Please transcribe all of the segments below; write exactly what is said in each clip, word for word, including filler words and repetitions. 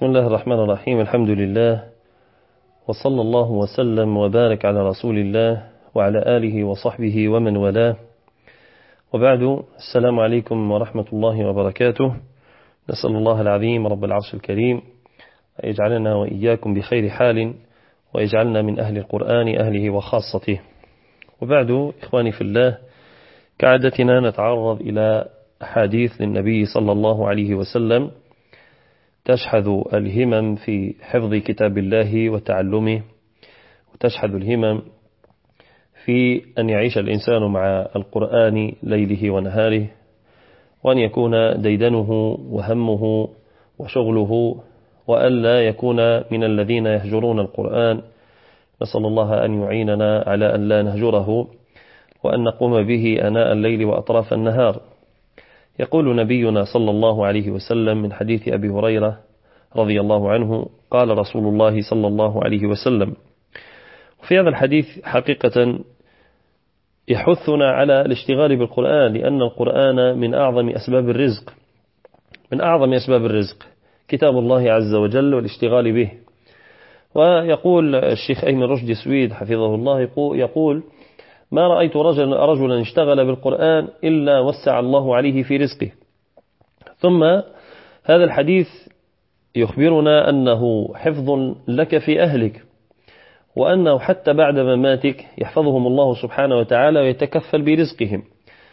بسم الله الرحمن الرحيم. الحمد لله وصلى الله وسلم وبارك على رسول الله وعلى آله وصحبه ومن والاه، وبعد. السلام عليكم ورحمة الله وبركاته. نسأل الله العظيم رب العرش الكريم أن يجعلنا وإياكم بخير حال، ويجعلنا من أهل القرآن أهله وخاصته. وبعد، إخواني في الله، كعادتنا نتعرض إلى أحاديث للنبي صلى الله عليه وسلم تشحذ الهمم في حفظ كتاب الله وتعلمه، وتشحذ الهمم في أن يعيش الإنسان مع القرآن ليله ونهاره، وأن يكون ديدنه وهمه وشغله، وألا يكون من الذين يهجرون القرآن. نسأل الله أن يعيننا على أن لا نهجره، وأن نقوم به أناء الليل وأطراف النهار. يقول نبينا صلى الله عليه وسلم من حديث أبي هريرة رضي الله عنه: قال رسول الله صلى الله عليه وسلم. في هذا الحديث حقيقة يحثنا على الاشتغال بالقرآن، لأن القرآن من أعظم أسباب الرزق، من أعظم أسباب الرزق كتاب الله عز وجل والاشتغال به. ويقول الشيخ أيمن رشدي سويد حفظه الله، يقول: ما رأيت رجلا, رجلا اشتغل بالقرآن إلا وسع الله عليه في رزقه. ثم هذا الحديث يخبرنا أنه حفظ لك في أهلك، وأنه حتى بعد مماتك يحفظهم الله سبحانه وتعالى ويتكفل برزقهم.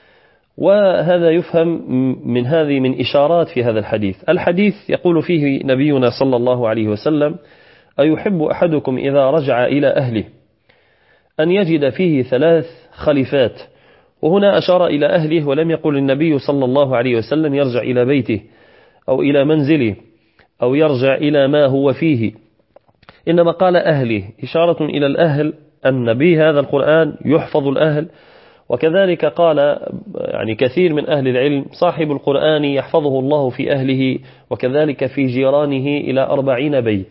وهذا يفهم من هذه من إشارات في هذا الحديث. الحديث يقول فيه نبينا صلى الله عليه وسلم: أيحب أحدكم إذا رجع إلى أهله أن يجد فيه ثلاث خليفات. وهنا أشار إلى أهله، ولم يقل النبي صلى الله عليه وسلم يرجع إلى بيته أو إلى منزله أو يرجع إلى ما هو فيه، إنما قال أهله، إشارة إلى الأهل أن بهذا القرآن يحفظ الأهل. وكذلك قال يعني كثير من أهل العلم: صاحب القرآن يحفظه الله في أهله، وكذلك في جيرانه إلى أربعين بيت.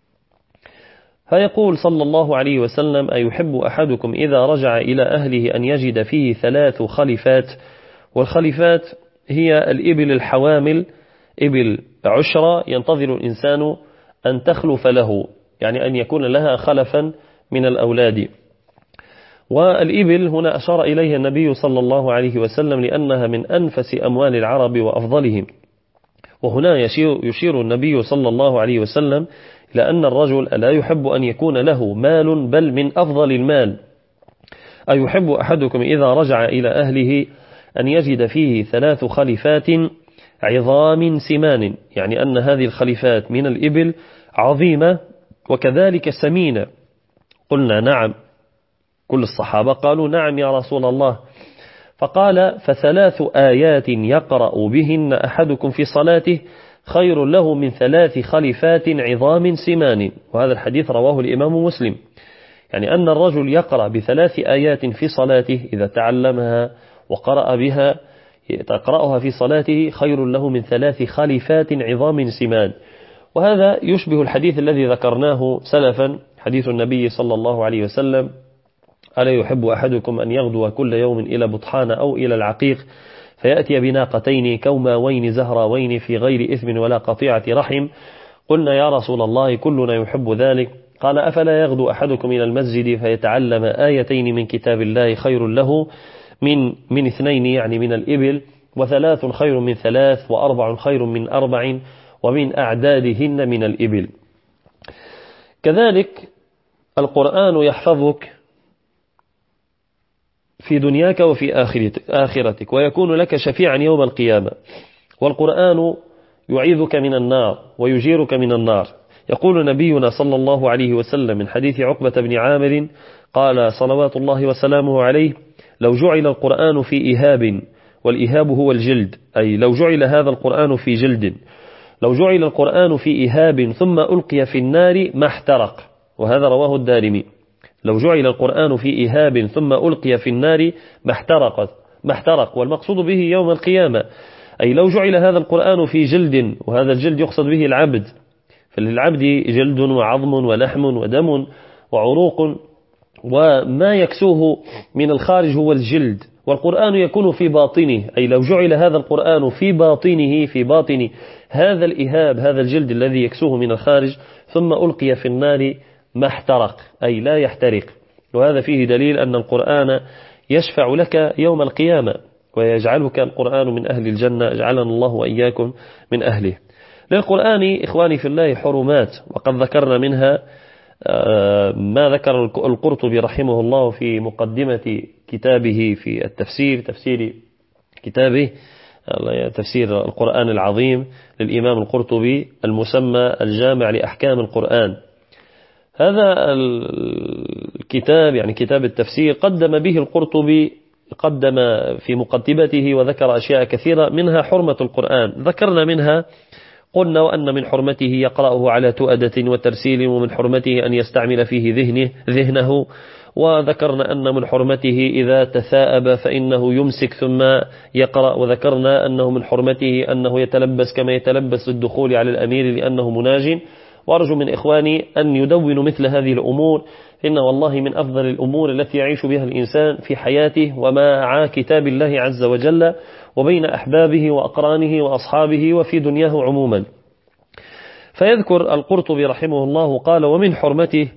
فيقول صلى الله عليه وسلم: أيحب أحدكم إذا رجع إلى أهله أن يجد فيه ثلاث خليفات. والخليفات هي الإبل الحوامل، إبل عشرة ينتظر الإنسان أن تخلف له، يعني أن يكون لها خلفا من الأولاد. والإبل هنا أشار إليها النبي صلى الله عليه وسلم لأنها من أنفس أموال العرب وأفضلهم. وهنا يشير, يشير النبي صلى الله عليه وسلم لأن الرجل لا يحب أن يكون له مال بل من أفضل المال. أيحب أحدكم إذا رجع إلى أهله أن يجد فيه ثلاث خليفات عظام سمان، يعني أن هذه الخليفات من الإبل عظيمة وكذلك سمينة. قلنا نعم، كل الصحابة قالوا نعم يا رسول الله. فقال: فثلاث آيات يقرأ بهن أحدكم في صلاته خير له من ثلاث خليفات عظام سمان. وهذا الحديث رواه الإمام مسلم، يعني أن الرجل يقرأ بثلاث آيات في صلاته إذا تعلمها وقرأ بها تقرأها في صلاته خير له من ثلاث خليفات عظام سمان. وهذا يشبه الحديث الذي ذكرناه سلفا، حديث النبي صلى الله عليه وسلم: ألا يحب أحدكم أن يغدو كل يوم إلى بطحان أو إلى العقيق فيأتي بناقتين كوماوين زهراوين في غير إثم ولا قطيعة رحم. قلنا يا رسول الله كلنا يحب ذلك. قال: أفلا يغدو أحدكم إلى المسجد فيتعلم آيتين من كتاب الله خير له من من اثنين، يعني من الإبل، وثلاث خير من ثلاث، وأربع خير من أربع، ومن أعدادهن من الإبل. كذلك القرآن يحفظك في دنياك وفي آخرتك، ويكون لك شفيعا يوم القيامة. والقرآن يعيذك من النار ويجيرك من النار. يقول نبينا صلى الله عليه وسلم من حديث عقبة بن عامر قال صلوات الله وسلامه عليه: لو جعل القرآن في إهاب، والإهاب هو الجلد، أي لو جعل هذا القرآن في جلد، لو جعل القرآن في إهاب ثم ألقي في النار ما احترق. وهذا رواه الدارمي: لو جعل القرآن في إهاب ثم ألقي في النار ما احترق ما احترق والمقصود به يوم القيامة، أي لو جعل هذا القرآن في جلد، وهذا الجلد يقصد به العبد، فللعبد جلد وعظم ولحم ودم وعروق، وما يكسوه من الخارج هو الجلد، والقرآن يكون في باطنه، أي لو جعل هذا القرآن في باطنه في باطن هذا الإهاب، هذا الجلد الذي يكسوه من الخارج، ثم ألقي في النار ما احترق، أي لا يحترق. وهذا فيه دليل أن القرآن يشفع لك يوم القيامة، ويجعلك القرآن من أهل الجنة، جعلنا الله وإياكم من أهله. للقرآن إخواني في الله حرمات، وقد ذكرنا منها ما ذكر القرطبي رحمه الله في مقدمة كتابه في التفسير، تفسير كتابه تفسير القرآن العظيم للإمام القرطبي المسمى الجامع لأحكام القرآن. هذا الكتاب يعني كتاب التفسير قدم به القرطبي، قدم في مقدمته وذكر أشياء كثيرة منها حرمة القرآن. ذكرنا منها قلنا وأن من حرمته يقرأه على تؤدة وترسيل، ومن حرمته أن يستعمل فيه ذهنه, ذهنه وذكرنا أن من حرمته إذا تثاءب فإنه يمسك ثم يقرأ، وذكرنا أنه من حرمته أنه يتلبس كما يتلبس الدخول على الأمير لأنه مناج. وأرجو من إخواني أن يدونوا مثل هذه الأمور، إن والله من أفضل الأمور التي يعيش بها الإنسان في حياته ومع كتاب الله عز وجل وبين أحبابه وأقرانه وأصحابه وفي دنياه عموما. فيذكر القرطبي رحمه الله قال: ومن حرمته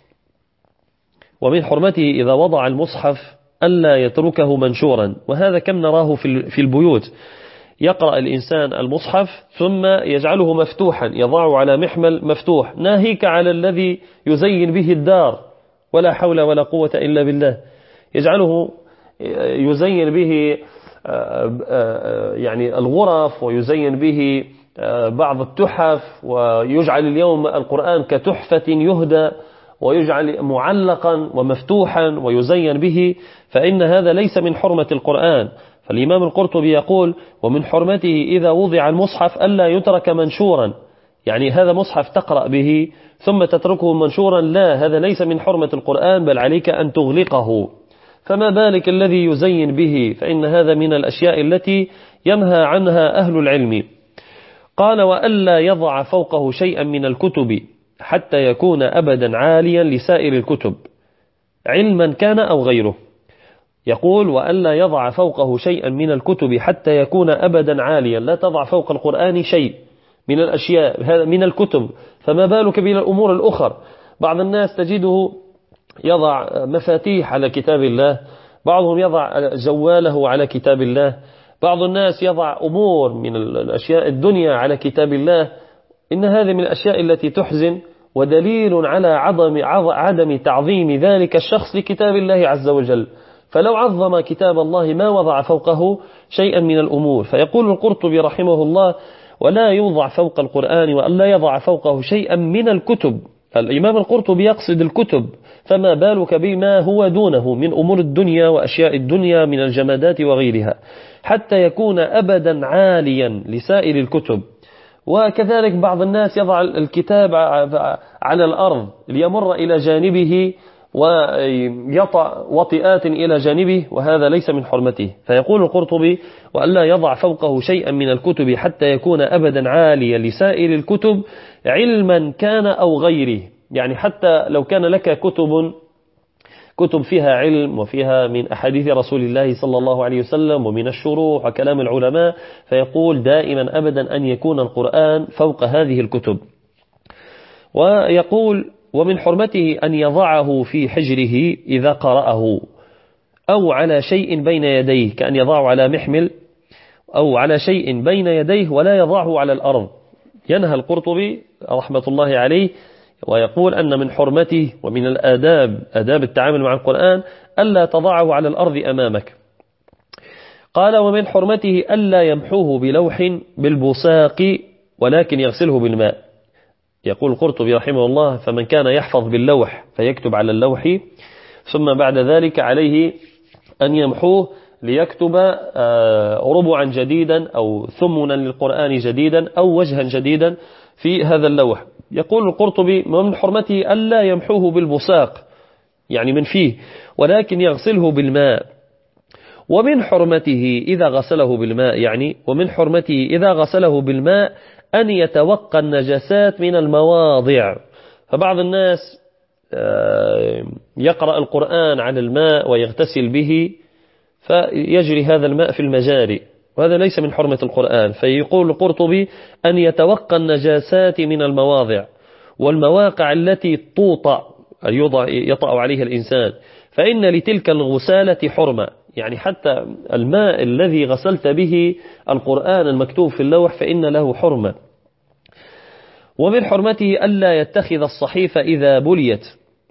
ومن حرمته إذا وضع المصحف ألا يتركه منشورا. وهذا كم نراه في البيوت، يقرأ الإنسان المصحف ثم يجعله مفتوحا، يضعه على محمل مفتوح، ناهيك على الذي يزين به الدار، ولا حول ولا قوة إلا بالله، يجعله يزين به يعني الغرف، ويزين به بعض التحف، ويجعل اليوم القرآن كتحفة يهدى، ويجعل معلقا ومفتوحا ويزين به، فإن هذا ليس من حرمة القرآن. فالإمام القرطبي يقول: ومن حرمته إذا وضع المصحف ألا يترك منشورا، يعني هذا مصحف تقرأ به ثم تتركه منشورا، لا، هذا ليس من حرمة القرآن، بل عليك أن تغلقه. فما بالك الذي يزين به، فإن هذا من الأشياء التي ينهى عنها أهل العلم. قال: وألا يضع فوقه شيئا من الكتب حتى يكون أبدا عاليا لسائر الكتب، علما كان أو غيره. يقول: وألا يضع فوقه شيئا من الكتب حتى يكون أبدا عاليا، لا تضع فوق القرآن شيء من الأشياء، هذا من الكتب، فما بالك بالأمور الأخرى. بعض الناس تجده يضع مفاتيح على كتاب الله، بعضهم يضع جواله على كتاب الله، بعض الناس يضع أمور من الأشياء الدنيا على كتاب الله. إن هذه من الأشياء التي تحزن، ودليل على عدم عدم تعظيم ذلك الشخص لكتاب الله عز وجل. فلو عظم كتاب الله ما وضع فوقه شيئا من الأمور. فيقول القرطبي رحمه الله: ولا يوضع فوق القرآن وألا يضع فوقه شيئا من الكتب. الإمام القرطبي يقصد الكتب، فما بالك بما هو دونه من أمور الدنيا وأشياء الدنيا من الجمادات وغيرها، حتى يكون أبدا عاليا لسائر الكتب. وكذلك بعض الناس يضع الكتاب على الأرض ليمر إلى جانبه ويطأ وطئات إلى جانبه، وهذا ليس من حرمته. فيقول القرطبي: وألا يضع فوقه شيئا من الكتب حتى يكون أبدا عاليا لسائر الكتب، علما كان أو غيره، يعني حتى لو كان لك كتب كتب فيها علم وفيها من أحاديث رسول الله صلى الله عليه وسلم ومن الشروح وكلام العلماء، فيقول دائما أبدا أن يكون القرآن فوق هذه الكتب. ويقول: ومن حرمته أن يضعه في حجره إذا قرأه، أو على شيء بين يديه، كأن يضعه على محمل أو على شيء بين يديه ولا يضعه على الأرض. ينهى القرطبي رحمة الله عليه ويقول أن من حرمته ومن الآداب، آداب التعامل مع القرآن، ألا تضعه على الأرض أمامك. قال: ومن حرمته ألا يمحوه بلوح بالبصاق ولكن يغسله بالماء. يقول القرطبي رحمه الله: فمن كان يحفظ باللوح فيكتب على اللوح، ثم بعد ذلك عليه أن يمحوه ليكتب ربعا جديدا أو ثمنا للقرآن جديدا أو وجها جديدا في هذا اللوح. يقول القرطبي: ومن حرمته ألا يمحوه بالبصاق، يعني من فيه، ولكن يغسله بالماء. ومن حرمته إذا غسله بالماء، يعني ومن حرمته إذا غسله بالماء أن يتوقى النجاسات من المواضع. فبعض الناس يقرأ القرآن على الماء ويغتسل به، فيجري هذا الماء في المجاري، وهذا ليس من حرمة القرآن. فيقول القرطبي أن يتوقى النجاسات من المواضع والمواقع التي توطأ يطأ عليها الإنسان، فإن لتلك الغسالة حرمة، يعني حتى الماء الذي غسلت به القرآن المكتوب في اللوح فإن له حرمة. ومن حرمته ألا يتخذ الصحيفة إذا بليت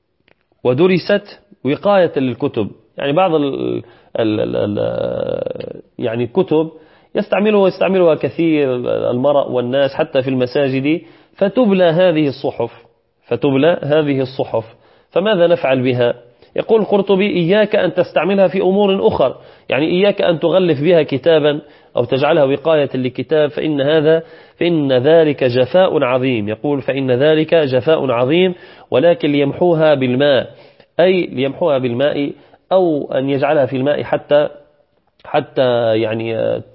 ودرست وقاية للكتب، يعني بعض ال ال ال يعني الكتب يستعملها ويستعملها كثير المرأة والناس حتى في المساجد، فتبلى هذه الصحف فتبلى هذه الصحف فماذا نفعل بها؟ يقول القرطبي إياك أن تستعملها في أمور أخرى، يعني إياك أن تغلف بها كتابا أو تجعلها وقاية لكتاب، فإن هذا فإن ذلك جفاء عظيم. يقول فإن ذلك جفاء عظيم، ولكن ليمحوها بالماء، أي ليمحوها بالماء أو أن يجعلها في الماء حتى حتى يعني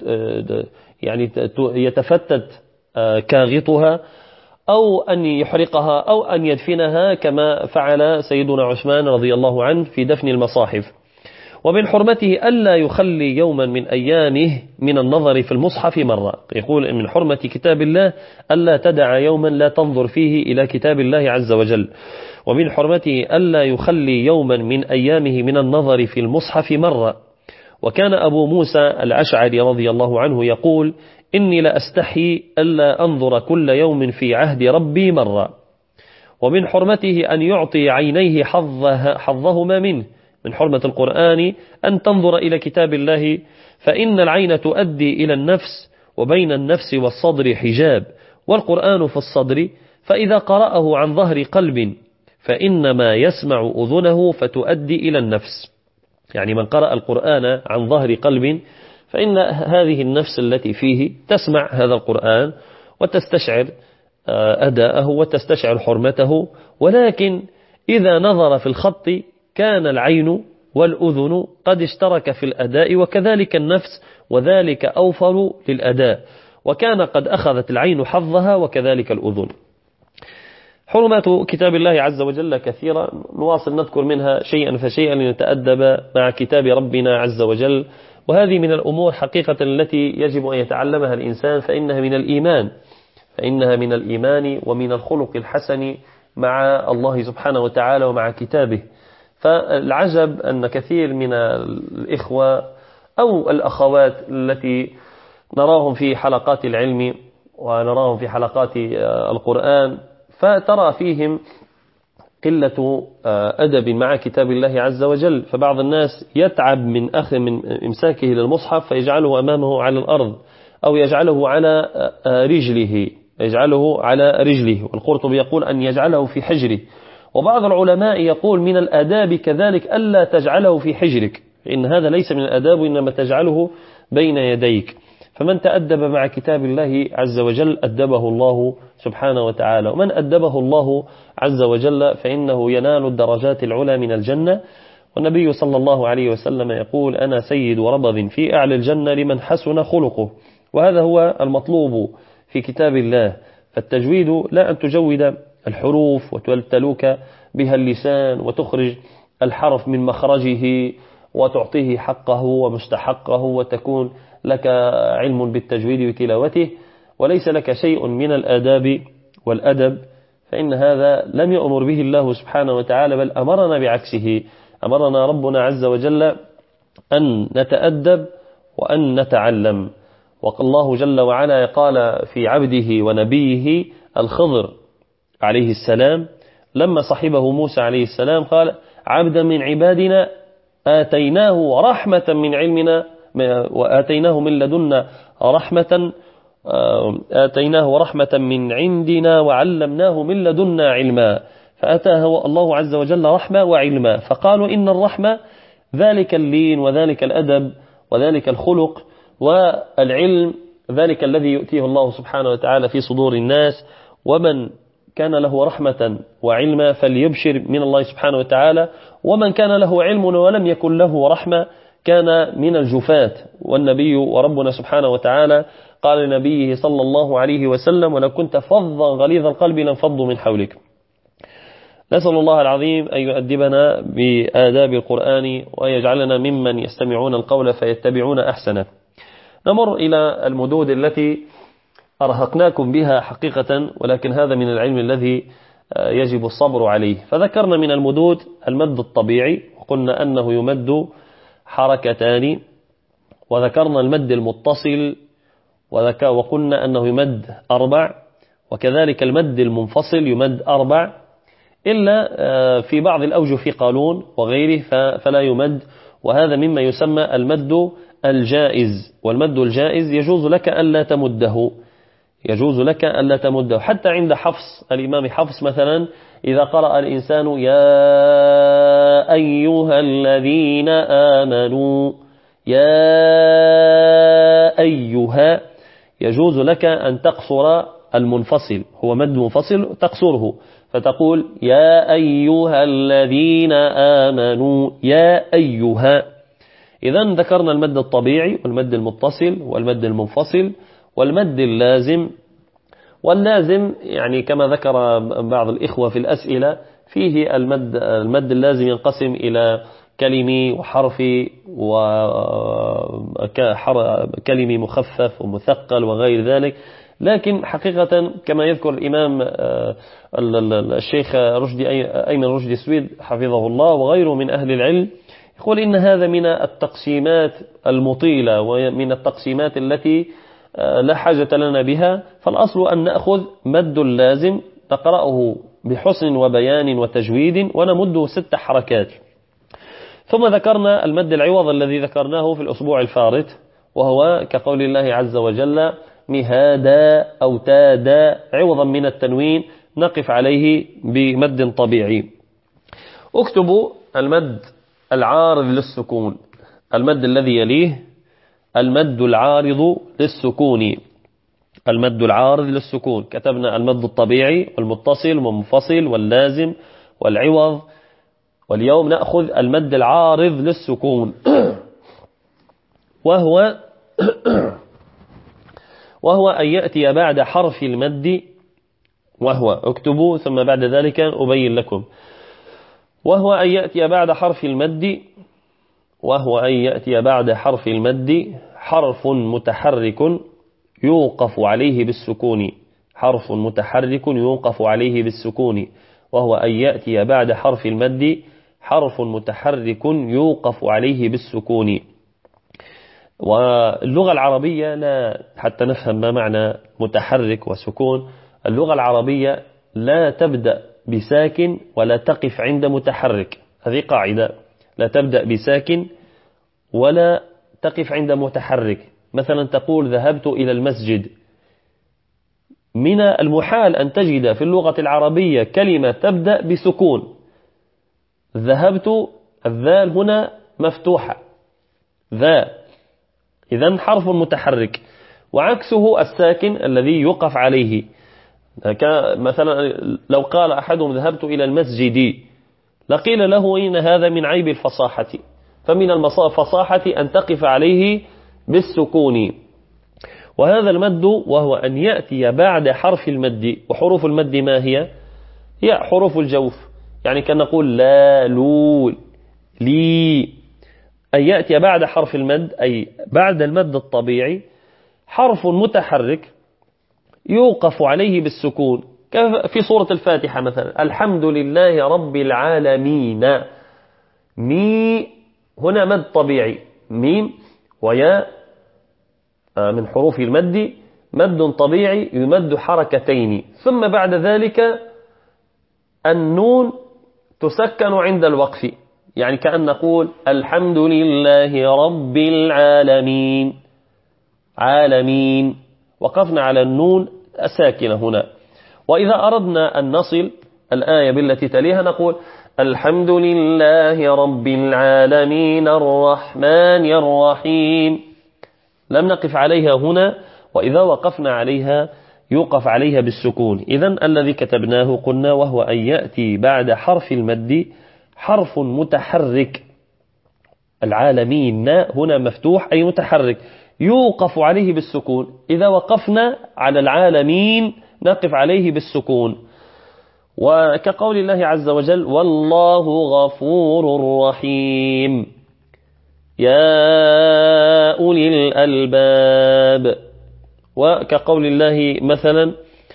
يعني يتفتت كاغطها، أو أن يحرقها أو أن يدفنها كما فعل سيدنا عثمان رضي الله عنه في دفن المصاحف. ومن حرمته ألا يخلي يوما من أيامه من النظر في المصحف مرة. يقول من حرمة كتاب الله ألا تدع يوما لا تنظر فيه إلى كتاب الله عز وجل. ومن حرمته ألا يخلي يوما من أيامه من النظر في المصحف مرة. وكان أبو موسى الأشعري رضي الله عنه يقول إني لأستحي ألا أنظر كل يوم في عهد ربي مرة. ومن حرمته أن يعطي عينيه حظها حظهما منه. من حرمة القرآن أن تنظر إلى كتاب الله، فإن العين تؤدي إلى النفس، وبين النفس والصدر حجاب، والقرآن في الصدر، فإذا قرأه عن ظهر قلب فإنما يسمع أذنه فتؤدي إلى النفس. يعني من قرأ القرآن عن ظهر قلب فإن هذه النفس التي فيه تسمع هذا القرآن وتستشعر أداءه وتستشعر حرمته، ولكن إذا نظر في الخط كان العين والأذن قد اشترك في الأداء، وكذلك النفس، وذلك أوفر للأداء، وكان قد أخذت العين حظها وكذلك الأذن. حرمات كتاب الله عز وجل كثيرة، نواصل نذكر منها شيئا فشيئا لنتأدب مع كتاب ربنا عز وجل. وهذه من الأمور حقيقة التي يجب أن يتعلمها الإنسان، فإنها من الإيمان فإنها من الإيمان ومن الخلق الحسن مع الله سبحانه وتعالى ومع كتابه. فالعجب أن كثير من الإخوة أو الأخوات التي نراهم في حلقات العلم ونراهم في حلقات القرآن، فترى فيهم قلة أدب مع كتاب الله عز وجل. فبعض الناس يتعب من أخذ من إمساكه للمصحف فيجعله أمامه على الأرض، أو يجعله على رجله يجعله على رجله والقرطبي يقول أن يجعله في حجره. وبعض العلماء يقول من الآداب كذلك ألا تجعله في حجرك، إن هذا ليس من الآداب، إنما تجعله بين يديك. فمن تأدب مع كتاب الله عز وجل أدبه الله سبحانه وتعالى، ومن أدبه الله عز وجل فإنه ينال الدرجات العلى من الجنة. والنبي صلى الله عليه وسلم يقول أنا سيد وربض في أعلى الجنة لمن حسن خلقه. وهذا هو المطلوب في كتاب الله. فالتجويد لا أن تجود الحروف وتلوك بها اللسان وتخرج الحرف من مخرجه وتعطيه حقه ومستحقه وتكون لك علم بالتجويد وتلاوته، وليس لك شيء من الآداب والأدب، فإن هذا لم يأمر به الله سبحانه وتعالى، بل أمرنا بعكسه. أمرنا ربنا عز وجل أن نتأدب وأن نتعلم. والله جل وعلا قال في عبده ونبيه الخضر عليه السلام لما صحبه موسى عليه السلام قال عبدا من عبادنا آتيناه رحمة من علمنا وآتيناه من لدنا رحمة آتيناه رحمة من عندنا وعلمناه من لدنا علما. فأتاه الله عز وجل رحمة وعلما، فقالوا إن الرحمة ذلك اللين وذلك الأدب وذلك الخلق، والعلم ذلك الذي يؤتيه الله سبحانه وتعالى في صدور الناس. ومن كان له رحمة وعلما فليبشر من الله سبحانه وتعالى، ومن كان له علم ولم يكن له رحمة كان من الجفاة. والنبي وربنا سبحانه وتعالى قال لنبيه صلى الله عليه وسلم ولو كنت فظا غليظ القلب لانفضوا من حولك. نسأل الله العظيم أن يؤدبنا بآداب القرآن وأن يجعلنا ممن يستمعون القول فيتبعون أحسنه. نمر إلى المدود التي أرهقناكم بها حقيقة، ولكن هذا من العلم الذي يجب الصبر عليه. فذكرنا من المدود المد الطبيعي وقلنا أنه يمد حركتان، وذكرنا المد المتصل وقلنا أنه يمد أربع، وكذلك المد المنفصل يمد أربع، إلا في بعض الأوجه في قالون وغيره فلا يمد، وهذا مما يسمى المد الجائز. والمد الجائز يجوز لك ألا تمده، يجوز لك ألا تمده حتى عند حفص، الإمام حفص مثلا إذا قرأ الإنسان يا أيها الذين آمنوا يا أيها، يجوز لك أن تقصر المنفصل، هو مد منفصل تقصره فتقول يا أيها الذين آمنوا يا أيها. إذن ذكرنا المد الطبيعي والمد المتصل والمد المنفصل والمد اللازم. واللازم يعني كما ذكر بعض الإخوة في الأسئلة فيه المد, المد اللازم ينقسم إلى كلمي وحرفي وكلمي مخفف ومثقل وغير ذلك، لكن حقيقة كما يذكر الإمام الشيخ رشدي أيمن رشدي سويد حفظه الله وغيره من أهل العلم، يقول إن هذا من التقسيمات المطيلة ومن التقسيمات التي لا حاجة لنا بها، فالأصل أن نأخذ مد لازم نقرأه بحسن وبيان وتجويد ونمده ست حركات. ثم ذكرنا المد العوض الذي ذكرناه في الأسبوع الفارط، وهو كقول الله عز وجل مهادا أو تادا عوضا من التنوين، نقف عليه بمد طبيعي. اكتبوا المد العارض للسكون، المد الذي يليه المد العارض للسكون، المد العارض للسكون. كتبنا المد الطبيعي والمتصل والمنفصل واللازم والعوض، واليوم نأخذ المد العارض للسكون وهو وهو أن يأتي بعد حرف المد، وهو اكتبوا ثم بعد ذلك أبين لكم، وهو أن يأتي بعد حرف المد وهو أن يأتي بعد حرف المد حرف متحرك يوقف عليه بالسكون، حرف متحرك يوقف عليه بالسكون، وهو أن يأتي بعد حرف المد حرف متحرك يوقف عليه بالسكون. واللغة العربية لا حتى نفهم ما معنى متحرك وسكون، اللغة العربية لا تبدأ بساكن ولا تقف عند متحرك، هذه قاعدة، لا تبدأ بساكن ولا تقف عند متحرك. مثلا تقول ذهبت إلى المسجد، من المحال أن تجد في اللغة العربية كلمة تبدأ بسكون، ذهبت الذال هنا مفتوحة ذا، إذن حرف متحرك، وعكسه الساكن الذي يقف عليه. مثلا لو قال أحدهم ذهبت إلى المسجد لقيل له إن هذا من عيب الفصاحة، فمن الفصاحة أن تقف عليه بالسكون. وهذا المد وهو أن يأتي بعد حرف المد، وحروف المد ما هي؟ هي حروف الجوف، يعني كان نقول لا لول لي، أن يأتي بعد حرف المد أي بعد المد الطبيعي حرف متحرك يوقف عليه بالسكون، في سورة الفاتحة مثلا الحمد لله رب العالمين، مي هنا مد طبيعي ميم ويا من حروف المد مد طبيعي يمد حركتين، ثم بعد ذلك النون تسكن عند الوقف، يعني كأن نقول الحمد لله رب العالمين عالمين، وقفنا على النون الساكنة هنا. وإذا أردنا أن نصل الآية بالتي تليها نقول الحمد لله رب العالمين الرحمن الرحيم، لم نقف عليها هنا، وإذا وقفنا عليها يوقف عليها بالسكون. إذن الذي كتبناه قلنا وهو أن يأتي بعد حرف المد حرف متحرك، العالمين هنا مفتوح أي متحرك يوقف عليه بالسكون، إذا وقفنا على العالمين نقف عليه بالسكون. وكقول الله عز وجل والله غفور رحيم يا أولي الألباب. وكقول الله مثلا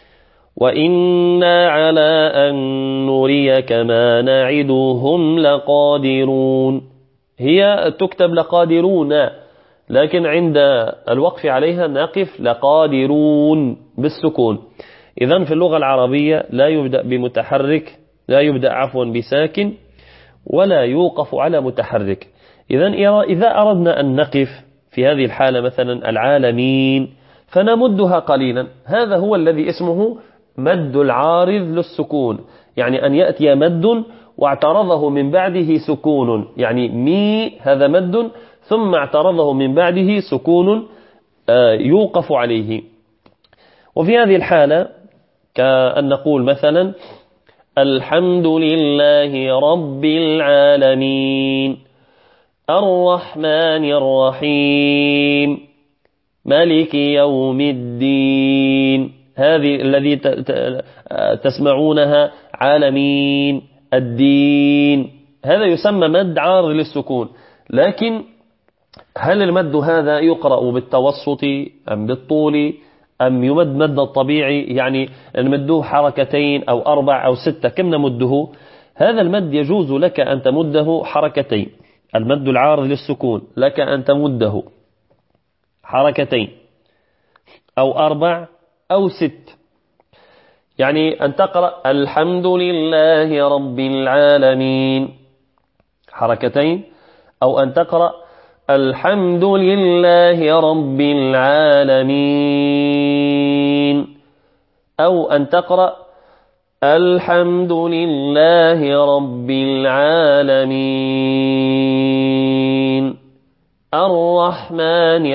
وإنا على أن نريك ما نعدهم لقادرون، هي تكتب لقادرون، لكن عند الوقف عليها نقف لقادرون بالسكون. إذن في اللغة العربية لا يبدأ بمتحرك، لا يبدأ عفوا بساكن، ولا يوقف على متحرك. إذن إذا أردنا أن نقف في هذه الحالة مثلا العالمين فنمدها قليلا، هذا هو الذي اسمه مد العارض للسكون، يعني أن يأتي مد واعترضه من بعده سكون، يعني مي هذا مد ثم اعترضه من بعده سكون يوقف عليه. وفي هذه الحالة كأن نقول مثلا الحمد لله رب العالمين الرحمن الرحيم مالك يوم الدين، هذه الذي تسمعونها عالمين الدين، هذا يسمى مد عارض للسكون. لكن هل المد هذا يقرأ بالتوسط أم بالطول أم يمد مد الطبيعي، يعني نمده حركتين أو أربع أو ستة، كم نمده؟ هذا المد يجوز لك أن تمده حركتين، المد العارض للسكون لك أن تمده حركتين أو أربع أو ست، يعني أن تقرأ الحمد لله رب العالمين حركتين، أو أن تقرأ الحمد لله رب العالمين، أو أن تقرأ الحمد لله رب العالمين الرحمن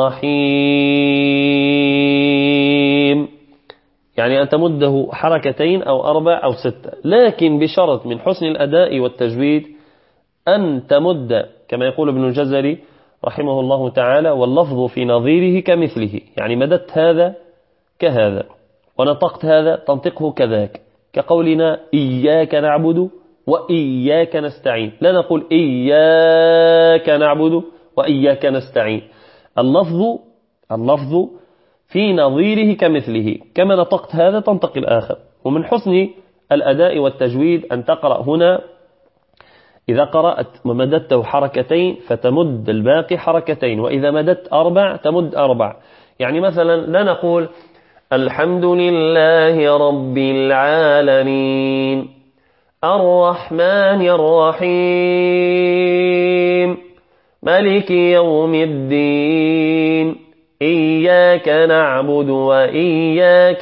الرحيم، يعني أن تمده حركتين أو أربع أو ستة، لكن بشرط من حسن الأداء والتجويد أن تمد كما يقول ابن الجزري رحمه الله تعالى واللفظ في نظيره كمثله، يعني مددت هذا كهذا ونطقت هذا تنطقه كذاك، كقولنا إياك نعبد وإياك نستعين، لا نقول إياك نعبد وإياك نستعين، اللفظ اللفظ في نظيره كمثله، كما نطقت هذا تنطق الآخر. ومن حسن الأداء والتجويد أن تقرأ هنا إذا قرأت ومددته حركتين فتمد الباقي حركتين، وإذا مددت أربع تمد أربع، يعني مثلا لا نقول الحمد لله رب العالمين الرحمن الرحيم مالك يوم الدين إياك نعبد وإياك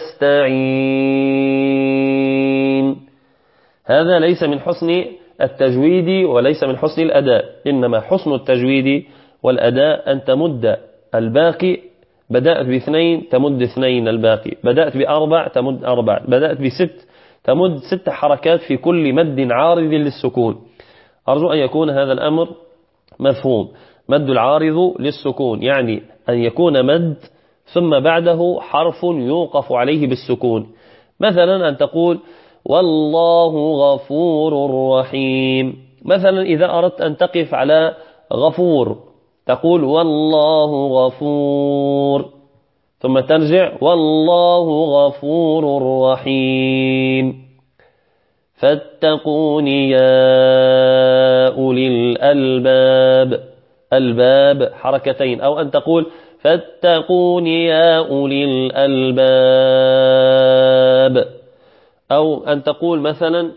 نستعين، هذا ليس من حسن التجويد وليس من حسن الأداء، إنما حسن التجويد والأداء أن تمد الباقي، بدأت باثنين تمد اثنين الباقي، بدأت بأربع تمد أربع، بدأت بست تمد ست حركات في كل مد عارض للسكون. أرجو أن يكون هذا الأمر مفهوم. مد العارض للسكون يعني أن يكون مد ثم بعده حرف يوقف عليه بالسكون، مثلا أن تقول والله غفور رحيم، مثلا إذا أردت أن تقف على غفور تقول والله غفور، ثم ترجع والله غفور رحيم، فاتقون يا أولي الألباب، الباب حركتين، أو أن تقول فاتقون يا أولي الألباب، أو أن تقول مثلا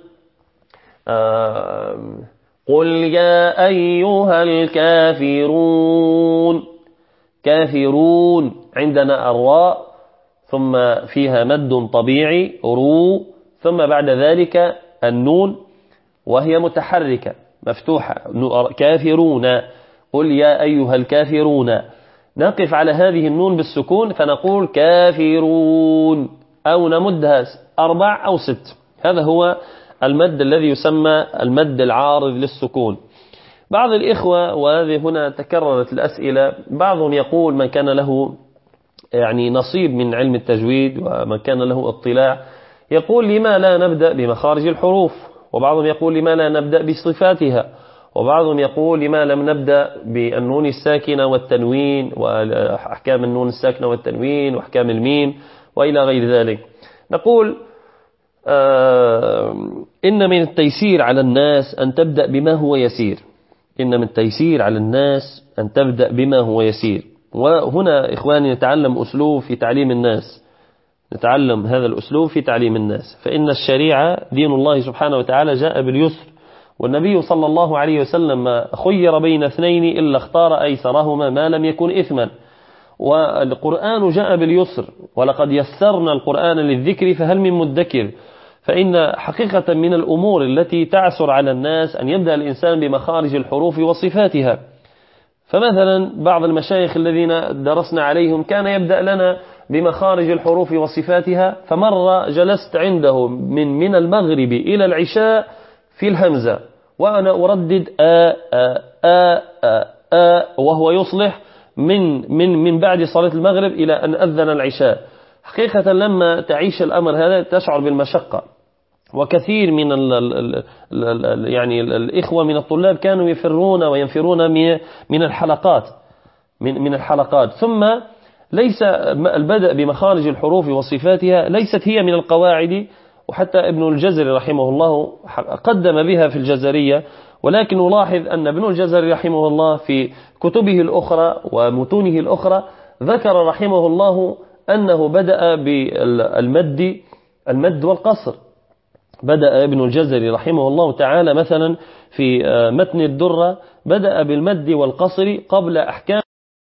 قل يا أيها الكافرون، كافرون عندنا الراء ثم فيها مد طبيعي رو، ثم بعد ذلك النون وهي متحركة مفتوحة كافرون، قل يا أيها الكافرون، نقف على هذه النون بالسكون فنقول كافرون، أو نمدها أربع أو ست، هذا هو المد الذي يسمى المد العارض للسكون. بعض الإخوة وهذه هنا تكررت الأسئلة، بعضهم يقول من كان له يعني نصيب من علم التجويد ومن كان له اطلاع، يقول لما لا نبدأ بمخارج الحروف، وبعضهم يقول لما لا نبدأ بصفاتها، وبعضهم يقول لما لم نبدأ بالنون الساكنة والتنوين وأحكام النون الساكنة والتنوين وأحكام الميم وإلى غير ذلك. نقول آه إن من التيسير على الناس أن تبدأ بما هو يسير، إن من التيسير على الناس أن تبدأ بما هو يسير. وهنا إخواني نتعلم أسلوب في تعليم الناس، نتعلم هذا الأسلوب في تعليم الناس، فإن الشريعة دين الله سبحانه وتعالى جاء باليسر، والنبي صلى الله عليه وسلم ما خير بين اثنين إلا اختار أيسرهما ما لم يكن إثما. والقرآن جاء باليسر، ولقد يسرنا القرآن للذكر فهل من مدكر. فإن حقيقة من الأمور التي تعسر على الناس أن يبدأ الإنسان بمخارج الحروف وصفاتها. فمثلا بعض المشايخ الذين درسنا عليهم كان يبدأ لنا بمخارج الحروف وصفاتها، فمرة جلست عنده من من المغرب إلى العشاء في الهمزة وأنا أردد آ آ آ آ آ وهو يصلح من من من بعد صلاة المغرب إلى أن أذن العشاء. حقيقة لما تعيش الأمر هذا تشعر بالمشقة. وكثير من ال ال ال يعني الإخوة من الطلاب كانوا يفرون وينفرون من الحلقات من من الحلقات. ثم ليس البدء بمخارج الحروف وصفاتها ليست هي من القواعد، وحتى ابن الجزري رحمه الله قدم بها في الجزرية، ولكن نلاحظ أن ابن الجزري رحمه الله في كتبه الأخرى ومتونه الأخرى ذكر رحمه الله أنه بدأ بالمد المد والقصر. بدأ ابن الجزري رحمه الله تعالى مثلا في متن الدرة بدأ بالمد والقصر قبل أحكام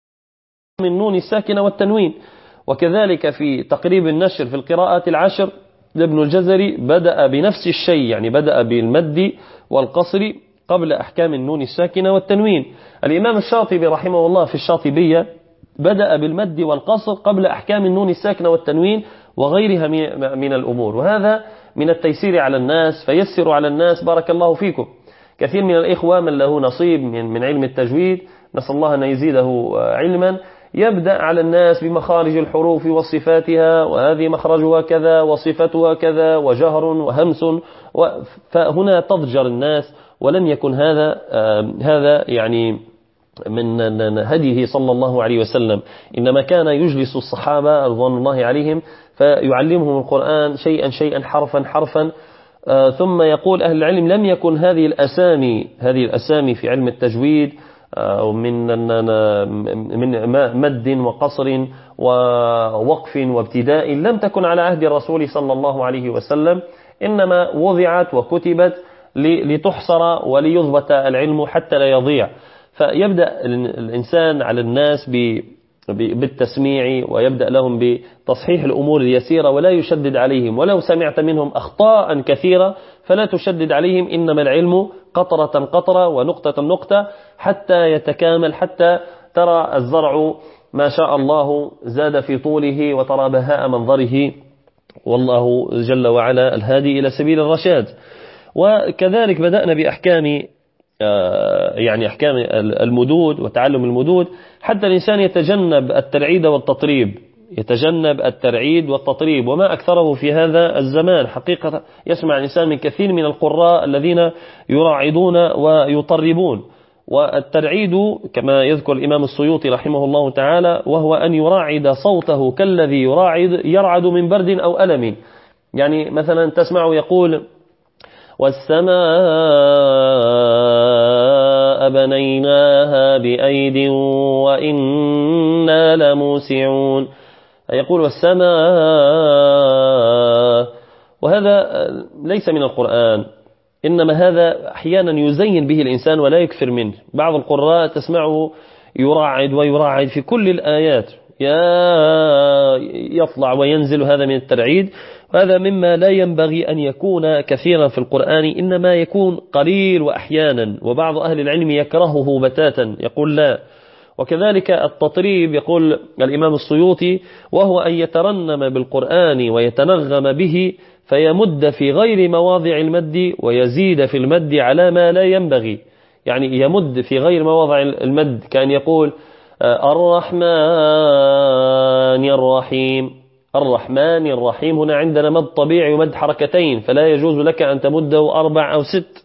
النون الساكنة والتنوين. وكذلك في تقريب النشر في القراءات العشر لابن الجزري بدأ بنفس الشيء، يعني بدأ بالمد والقصر قبل أحكام النون الساكنة والتنوين. الإمام الشاطبي رحمه الله في الشاطبية بدأ بالمد والقصر قبل أحكام النون الساكنة والتنوين وغيرها من الأمور. وهذا من التيسير على الناس، فيسروا على الناس بارك الله فيكم. كثير من الإخوة من له نصيب من علم التجويد نسأل الله أن يزيده علما يبدأ على الناس بمخارج الحروف وصفاتها، وهذه مخرجها كذا وصفتها كذا وجهر وهمس، فهنا تضجر الناس. ولم يكن هذا هذا يعني من هديه صلى الله عليه وسلم، إنما كان يجلس الصحابة رضوان الله عليهم فيعلمهم القرآن شيئا شيئا حرفا حرفا. ثم يقول أهل العلم لم يكن هذه الأسامي هذه الأسامي في علم التجويد من من مد وقصر ووقف وابتداء لم تكن على عهد الرسول صلى الله عليه وسلم، إنما وضعت وكتبت لتحصر وليضبط العلم حتى لا يضيع. فيبدأ الإنسان على الناس بالتسميع ويبدأ لهم بتصحيح الأمور اليسيرة ولا يشدد عليهم، ولو سمعت منهم أخطاء كثيرة فلا تشدد عليهم، إنما العلم قطرة قطرة ونقطة نقطة حتى يتكامل، حتى ترى الزرع ما شاء الله زاد في طوله وترى بهاء منظره، والله جل وعلا الهادي إلى سبيل الرشاد. وكذلك بدأنا بأحكام يعني أحكام المدود وتعلم المدود حتى الإنسان يتجنب الترعيد والتطريب، يتجنب الترعيد والتطريب، وما أكثره في هذا الزمان. حقيقة يسمع الإنسان من كثير من القراء الذين يراعدون ويطربون. والترعيد كما يذكر الإمام السيوطي رحمه الله تعالى وهو أن يراعد صوته كالذي يراعد يرعد من برد أو ألم. يعني مثلا تسمع يقول والسماء بنيناها بأيد وإنا لموسعون، يقول والسماء، وهذا ليس من القرآن، إنما هذا أحيانا يزين به الإنسان ولا يكثر منه. بعض القراء تسمعه يراعد ويراعد في كل الآيات، يطلع وينزل، هذا من الترعيد، وهذا مما لا ينبغي أن يكون كثيرا في القرآن، إنما يكون قليل وأحيانا، وبعض أهل العلم يكرهه بتاتا يقول لا. وكذلك التطريب يقول الإمام السيوطي وهو أن يترنم بالقرآن ويتنغم به فيمد في غير مواضع المد ويزيد في المد على ما لا ينبغي، يعني يمد في غير مواضع المد، كان يقول الرحمن الرحيم الرحمن الرحيم، هنا عندنا مد طبيعي ومد حركتين، فلا يجوز لك أن تمده أربع أو ست.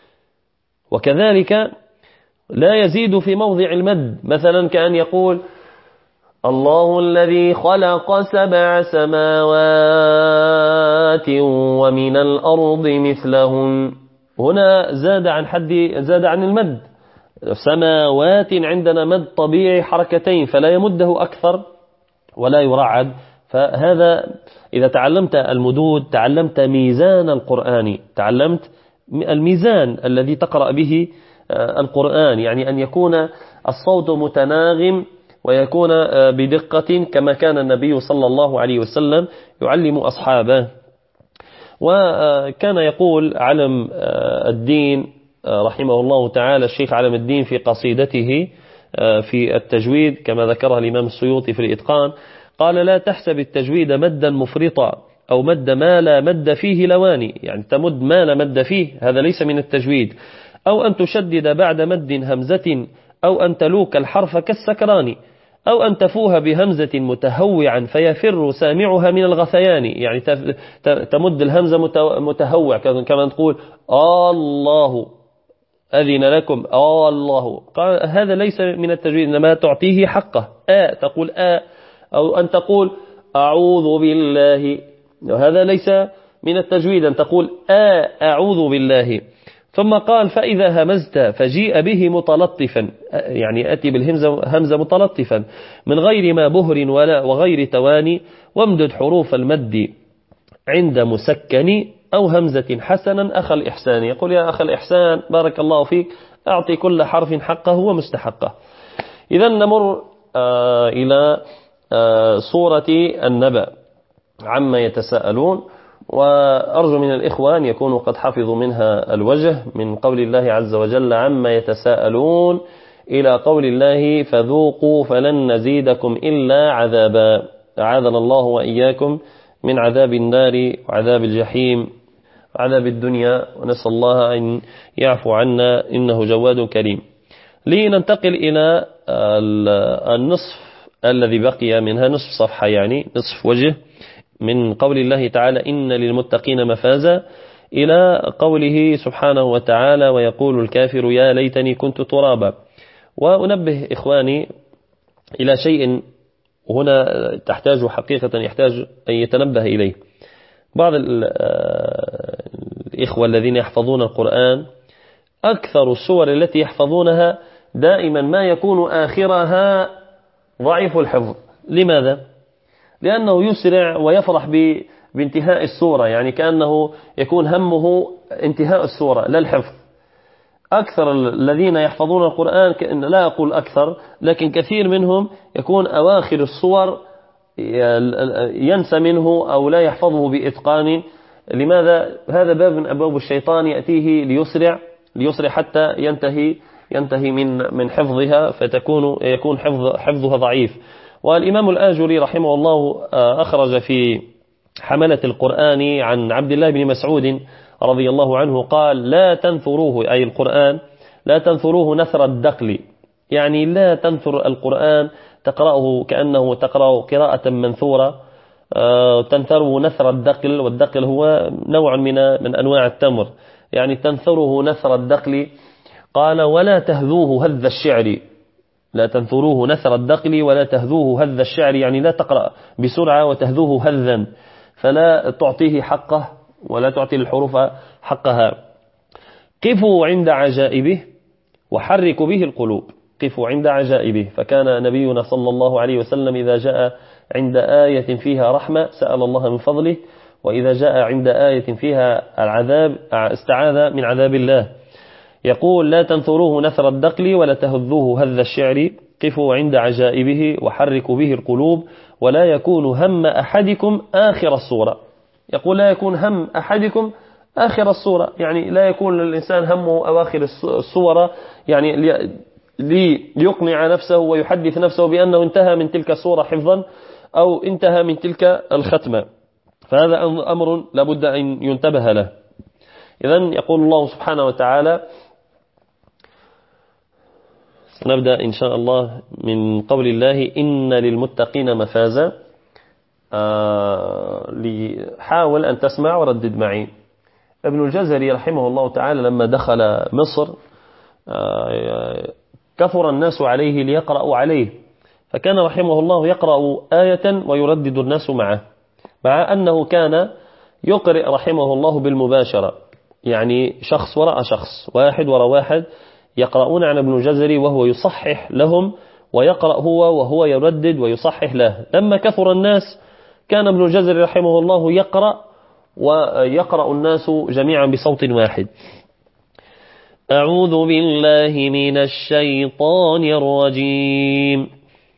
وكذلك لا يزيد في موضع المد، مثلا كأن يقول الله الذي خلق سبع سماوات ومن الأرض مثلهن، هنا زاد عن حد زاد عن المد. سماوات عندنا مد طبيعي حركتين، فلا يمده أكثر ولا يرعد. فهذا إذا تعلمت المدود تعلمت ميزان القرآن، تعلمت الميزان الذي تقرأ به القرآن، يعني أن يكون الصوت متناغم ويكون بدقة كما كان النبي صلى الله عليه وسلم يعلم أصحابه. وكان يقول علم الدين رحمه الله تعالى الشيخ علم الدين في قصيدته في التجويد كما ذكرها الإمام السيوطي في الإتقان، قال لا تحسب التجويد مدا مفرطا أو مد ما لا مد فيه لواني، يعني تمد ما لا مد فيه، هذا ليس من التجويد. أو أن تشدد بعد مد همزة، أو أن تلوك الحرف كالسكران، أو أن تفوه بهمزة متهوعا فيفر سامعها من الغثيان، يعني تمد الهمزة متهوع كما تقول الله أذن لكم الله، قال هذا ليس من التجويد، إنما تعطيه حقه. آ تقول آ، أو أن تقول أعوذ بالله، هذا ليس من التجويد، أن تقول آ أعوذ بالله. ثم قال فإذا همزت فجيء به متلطفا، يعني أتي بالهمزة همزة متلطفا من غير ما بهر ولا وغير تواني، وامدد حروف المد عند مسكن أو همزة حسنا أخ الإحسان. يقول يا أخ الإحسان بارك الله فيك أعطي كل حرف حقه ومستحقه. إذا نمر آه إلى آه سورة النبأ عما يتساءلون، وأرجو من الإخوة أن يكونوا قد حفظوا منها الوجه من قول الله عز وجل عما يتساءلون إلى قول الله فذوقوا فلن نزيدكم إلا عذابا. أعاذنا الله وإياكم من عذاب النار وعذاب الجحيم وعذاب الدنيا، ونسأل الله أن يعفو عنا إنه جواد كريم. لننتقل إلى النصف الذي بقي منها، نصف صفحة يعني نصف وجه من قول الله تعالى إن للمتقين مفازا إلى قوله سبحانه وتعالى ويقول الكافر يا ليتني كنت ترابا. وأنبه إخواني إلى شيء هنا تحتاج حقيقة يحتاج أن يتنبه إليه. بعض الإخوة الذين يحفظون القرآن أكثر السور التي يحفظونها دائما ما يكون آخرها ضعيف الحفظ. لماذا؟ لأنه يسرع ويفرح بانتهاء السورة، يعني كأنه يكون همه انتهاء السورة لا الحفظ. أكثر الذين يحفظون القرآن، لا أقول أكثر لكن كثير منهم يكون أواخر الصور ينسى منه أو لا يحفظه بإتقان. لماذا؟ هذا باب من أبواب الشيطان يأتيه ليسرع ليسرع حتى ينتهي ينتهي من من حفظها، فتكون يكون حفظ حفظها ضعيف. والإمام الآجري رحمه الله أخرج في حملة القرآن عن عبد الله بن مسعود رضي الله عنه قال لا تنثروه، أي القرآن لا تنثروه نثر الدقل، يعني لا تنثر القرآن تقرأه كأنه تقرأ قراءة منثورة، تنثره نثر الدقل، والدقل هو نوع من من أنواع التمر، يعني تنثره نثر الدقل. قال ولا تهذوه هذ الشعر، لا تنثروه نثر الدقل ولا تهذوه هذ الشعر، يعني لا تقرأ بسرعة وتهذوه هذا، فلا تعطيه حقه ولا تعطي الحروف حقها. قفوا عند عجائبه وحركوا به القلوب، قفوا عند عجائبه، فكان نبينا صلى الله عليه وسلم إذا جاء عند آية فيها رحمة سأل الله من فضله، وإذا جاء عند آية فيها العذاب استعاذ من عذاب الله. يقول لا تنثروه نثر الدقل ولا تهذوه هذ الشعر، قفوا عند عجائبه وحركوا به القلوب ولا يكون هم أحدكم آخر الصورة. يقول لا يكون هم أحدكم آخر الصورة، يعني لا يكون الإنسان همه أواخر الصورة، يعني ليقنع نفسه ويحدث نفسه بأنه انتهى من تلك الصورة حفظا أو انتهى من تلك الختمة، فهذا أمر لابد أن ينتبه له. إذن يقول الله سبحانه وتعالى، سنبدأ إن شاء الله من قول الله إن للمتقين مفازا. حاول أن تسمع وردد معي. ابن الجزري رحمه الله تعالى لما دخل مصر كثر الناس عليه ليقرأوا عليه، فكان رحمه الله يقرأ آية ويردد الناس معه، مع أنه كان يقرأ رحمه الله بالمباشرة، يعني شخص وراء شخص، واحد وراء واحد يقرؤون عن ابن الجزري وهو يصحح لهم، ويقرأ هو وهو يردد ويصحح له. لما كثر الناس كان ابن الجزري رحمه الله يقرأ ويقرأ الناس جميعا بصوت واحد. أعوذ بالله من الشيطان الرجيم.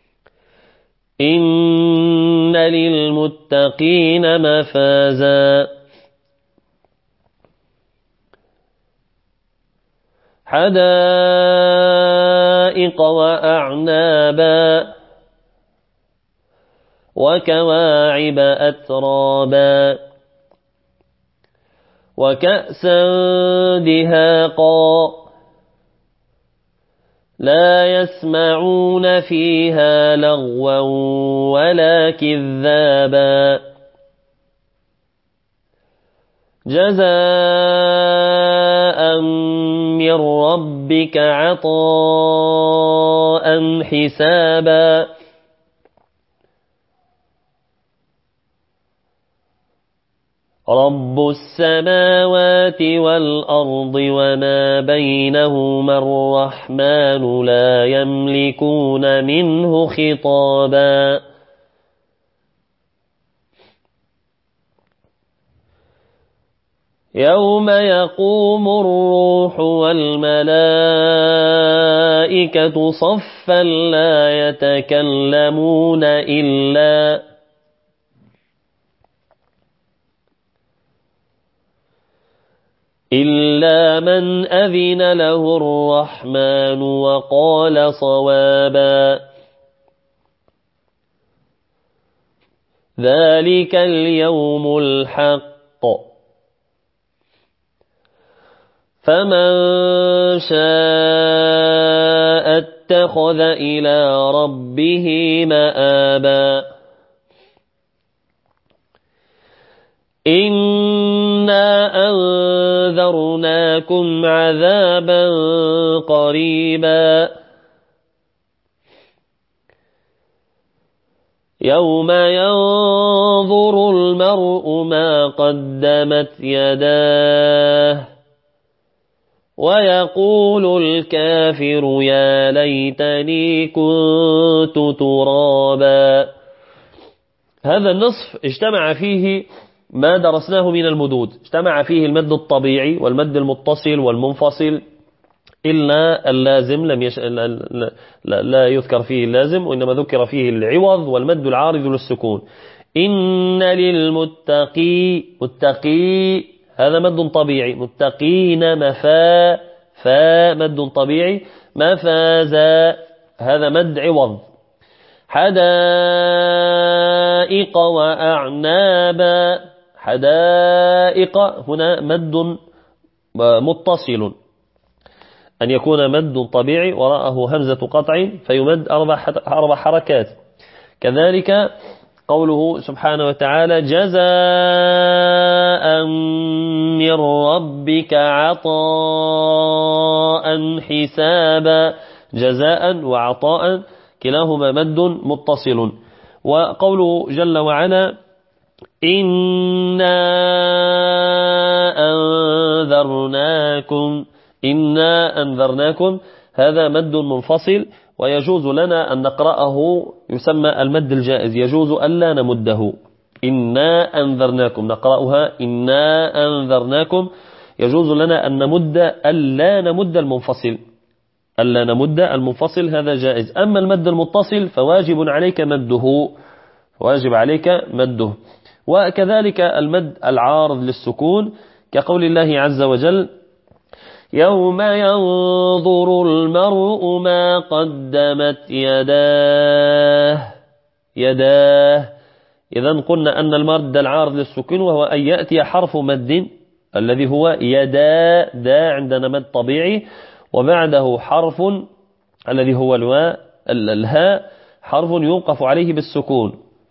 إن للمتقين مفازا حدائق وأعنابا وكواعب أترابا وكأسا دهاقا لا يسمعون فيها لغوا ولا كذابا جزاء من ربك عطاء حسابا رب السماوات والأرض وما بينهما الرحمن لا يملكون منه خطابا يوم يقوم الروح والملائكة صفا لا يتكلمون إلا إلا من أذن له الرحمن وقال صوابا ذلك اليوم الحق فمن شاء اتخذ إلى ربه مآبا إنا أنذرناكم عذابا قريبا يوم ينظر المرء ما قدمت يداه ويقول الكافر يا ليتني كنت ترابا. هذا النصف اجتمع فيه ما درسناه من المدود، اجتمع فيه المد الطبيعي والمد المتصل والمنفصل إلا اللازم لم يش... لا... لا... لا يذكر فيه اللازم، وإنما ذكر فيه العوض والمد العارض للسكون. إن للمتقي متقي هذا مد طبيعي، متقين مفا فا مد طبيعي، مفازا هذا مد عوض، حدائق وأعنابا حدائق هنا مد متصل، أن يكون مد طبيعي وراءه همزة قطع فيمد أربع حركات. كذلك قوله سبحانه وتعالى جزاء من ربك عطاء حسابا، جزاء وعطاء كلاهما مد متصل. وقوله جل وعلا إنا أنذرناكم إنا أنذرناكم هذا مد منفصل، ويجوز لنا أن نقرأه يسمى المد الجائز، يجوز ألا نمده. إنا أنذرناكم نقرأها إنا أنذرناكم، يجوز لنا أن نمد ألا نمد المنفصل، ألا نمد المنفصل هذا جائز. أما المد المتصل فواجب عليك مده، واجب عليك مده. وكذلك المد العارض للسكون كقول الله عز وجل يوم ينظر المرء ما قدمت يداه يداه إذن قلنا أن المد العارض للسكون وهو أن يأتي حرف مد الذي هو يدا دا عندنا مد طبيعي، وبعده حرف الذي هو الواء الهاء حرف يوقف عليه بالسكون،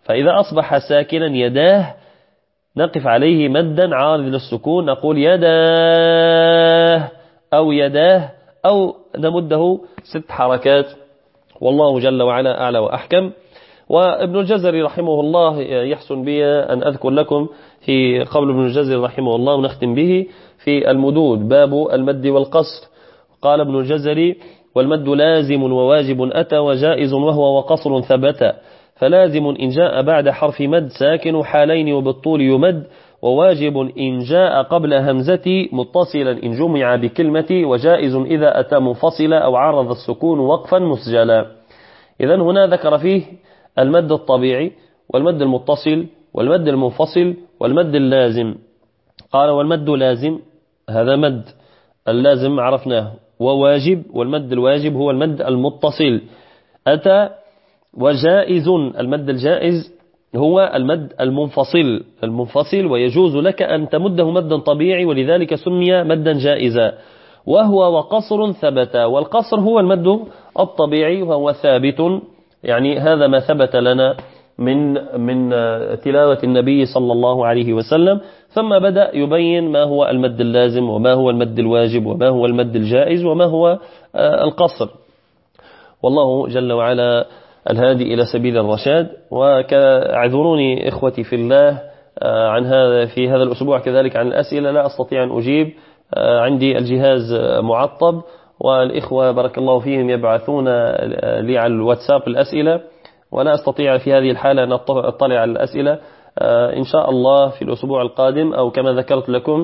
فإذا أصبح ساكنا يداه نقف عليه مدا عارض للسكون، نقول يداه أو يداه، أو نمده ست حركات، والله جل وعلا أعلى وأحكم. وابن الجزري رحمه الله يحسن بي أن أذكر لكم في قول ابن الجزري رحمه الله ونختم به في المدود باب المد والقصر. قال ابن الجزري: والمد لازم وواجب أتى وجائز وهو وقصر ثبت، فلازم إن جاء بعد حرف مد ساكن حالين وبالطول يمد، وواجب إن جاء قبل همزة متصلا إن جمع بكلمة، وجائز إذا أتى منفصلا أو عرض السكون وقفا مسجلا. إذن هنا ذكر فيه المد الطبيعي والمد المتصل والمد المنفصل والمد اللازم. قال: والمد لازم هذا مد اللازم عرفناه، وواجب والمد الواجب هو المد المتصل. أتى وجائز المد الجائز هو المد المنفصل المنفصل ويجوز لك أن تمده مدا طبيعي ولذلك سمي مدا جائزا. وهو وقصر ثبت، والقصر هو المد الطبيعي وهو ثابت، يعني هذا ما ثبت لنا من من تلاوة النبي صلى الله عليه وسلم. ثم بدأ يبين ما هو المد اللازم وما هو المد الواجب وما هو المد الجائز وما هو القصر. والله جل وعلا الهادي إلى سبيل الرشاد. وكاعذروني إخوتي في الله عن هذا في هذا الأسبوع كذلك عن الأسئلة، لا أستطيع أن أجيب، عندي الجهاز معطب، والإخوة بارك الله فيهم يبعثون لي على الواتساب الأسئلة، ولا أستطيع في هذه الحالة أن أطلع على الأسئلة. إن شاء الله في الأسبوع القادم أو كما ذكرت لكم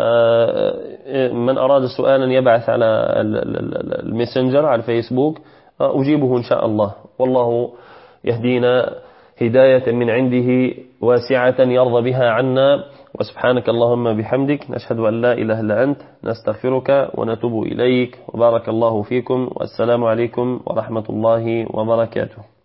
من أراد سؤالا يبعث على الميسنجر على الفيسبوك أجيبه إن شاء الله. والله يهدينا هداية من عنده واسعة يرضى بها عنا. وسبحانك اللهم بحمدك نشهد أن لا إله إلا أنت نستغفرك ونتوب إليك. وبارك الله فيكم، والسلام عليكم ورحمة الله وبركاته.